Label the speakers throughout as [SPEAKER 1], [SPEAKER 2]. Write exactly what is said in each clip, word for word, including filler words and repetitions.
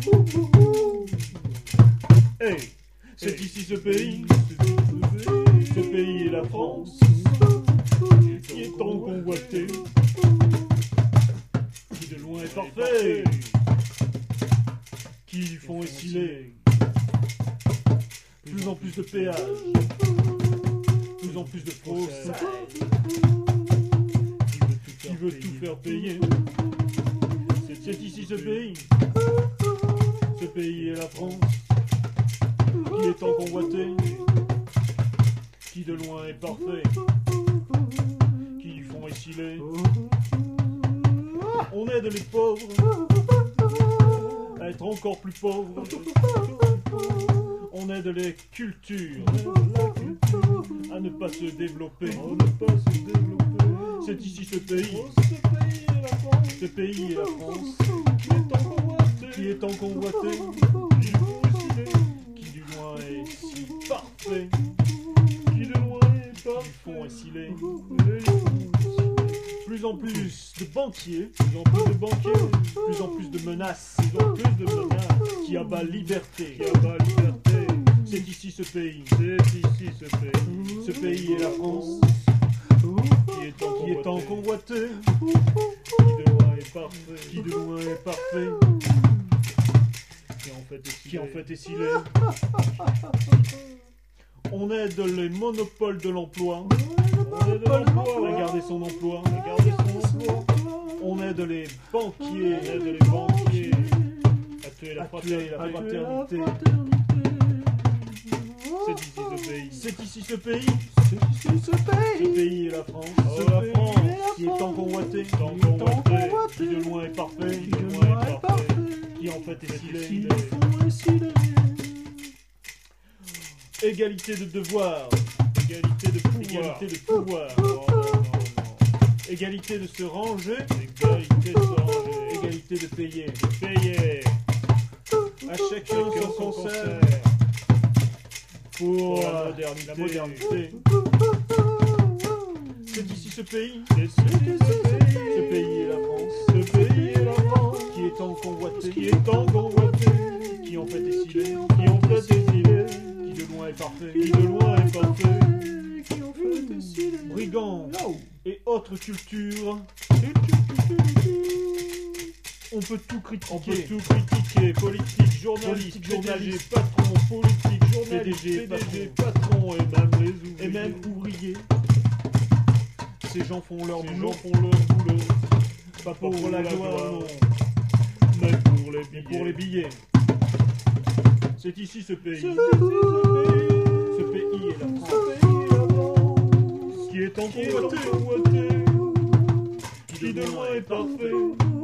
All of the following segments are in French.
[SPEAKER 1] Hey, c'est ici ce pays, ce pays est la France, qui est tant convoité, qui de loin est parfait, qui du fond est scellé. Plus en plus de péages, plus en plus de procès, qui veut tout faire payer. C'est ici ce pays, ce pays est la France, qui est tant convoité, qui de loin est parfait, qui du fond est scellé. On aide les pauvres à être encore plus pauvres. On aide les cultures à ne pas se développer. C'est ici ce pays, ce pays est la France, qui est tant convoité, qui du loin est si parfait, qui de loin est parfait, du fond est scellé. Plus en plus de banquiers, plus en plus de banquiers, plus en plus de menaces, plus en plus de menaces, qui abat liberté, qui abat liberté. C'est ici ce pays, c'est ici ce pays, ce pays est la France, qui est tant, qui est tant convoité, qui de loin est parfait, qui de loin est parfait, qui en fait est scellé. Qui en fait est scellé. On aide les monopoles de l'emploi, on aide l'emploi à garder son emploi, à garder son emploi. On aide les banquiers, on aide les banquiers à tuer la fraternité. C'est ici ce pays, c'est ici ce pays, c'est ici ce pays, ce pays est la France, oh, la France, qui est tant convoité, tant convoité, qui de loin est parfait, qui de loin est parfait, qui en fait est scellé. Égalité de devoir, égalité de pouvoir, égalité de pouvoir, non, non, non, non. Égalité de se ranger, égalité de se ranger, égalité de payer, de payer, à chacun son concert. Pour la modernité. La modernité. C'est ici ce pays, c'est ici ce pays, ce pays est la France, ce pays est la France, qui est tant convoité, qui est tant convoité, qui en fait est scellé, qui en fait est scellé, qui de loin est parfait, qui de loin est parfait, qui en fait est scellé. Brigands et autres cultures. On peut tout critiquer, on peut tout critiquer, politique, journaliste, journaliste, patron, politique, journaliste, P D G, patron, et même les ouvriers. Et même ouvriers. Ces gens font leur boulot, font leur boulot. Pas pour, pour la gloire, non, mais pour les billets. Pour les billets. C'est ici ce pays. Ce pays est la France. Qui est en convoité, qui de loin est parfait.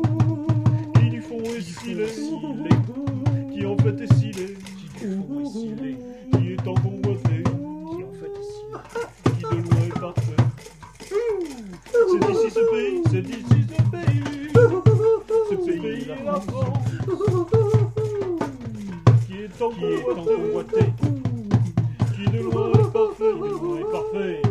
[SPEAKER 1] Est scellé, qui en fait est scellé, qui du fond est scellé, qui est en convoité, qui en fait est scellé, qui de loin est parfait. C'est ici ce pays, c'est ici ce pays, ce pays est la France, qui est en convoité, qui de loin est parfait, de loin est parfait.